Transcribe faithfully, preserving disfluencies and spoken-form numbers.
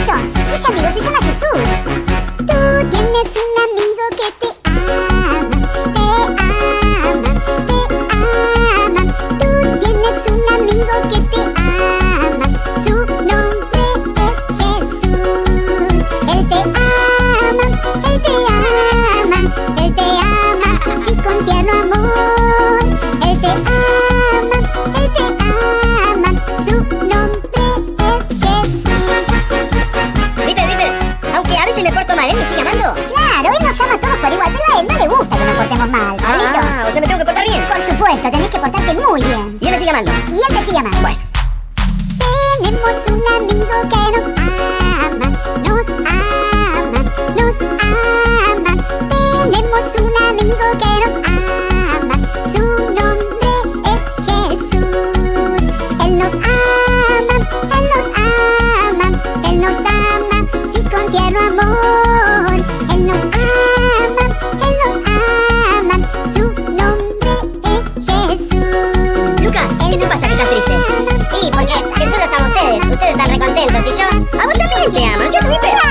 Pablito, ese amigo se llama Jesús. Tú tienes un amigo que te ama, te ama, te ama. Tú tienes un amigo que te ama, su nombre es Jesús. Él te ama, él te ama, él te ama, así con tierno amor. Él te ama, él te ama, su nombre es Jesús. ¿Viste, viste? Aunque a veces me porto mal, ¿él me sigue amando? Claro, él nos ama a todos por igual, pero a él no le gusta que nos portemos mal, Pablito. Ah, o sea, me tengo que portar bien. Por supuesto, tenés que portarte muy bien. Y él me sigue amando. Y él te sigue amando. Bueno. Tenemos un amigo que nos ama, nos ama, nos ama. Tenemos un amigo que nos ama, su nombre es Jesús. Él nos ama, él nos ama, él nos ama, sí con tierno amor. Él nos ama, él nos ama, su nombre es Jesús. Lucas, ¿qué te pasa que estás triste? Sí, porque Jesús los ama a ustedes, ustedes están recontentos y yo... A vos también te amo, yo también, pero...